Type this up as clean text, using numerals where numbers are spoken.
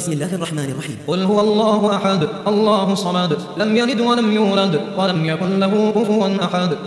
بسم الله الرحمن الرحيم. قل هو الله أحد الله الصمد لم يلد ولم يولد ولم يكن له كفوا أحد.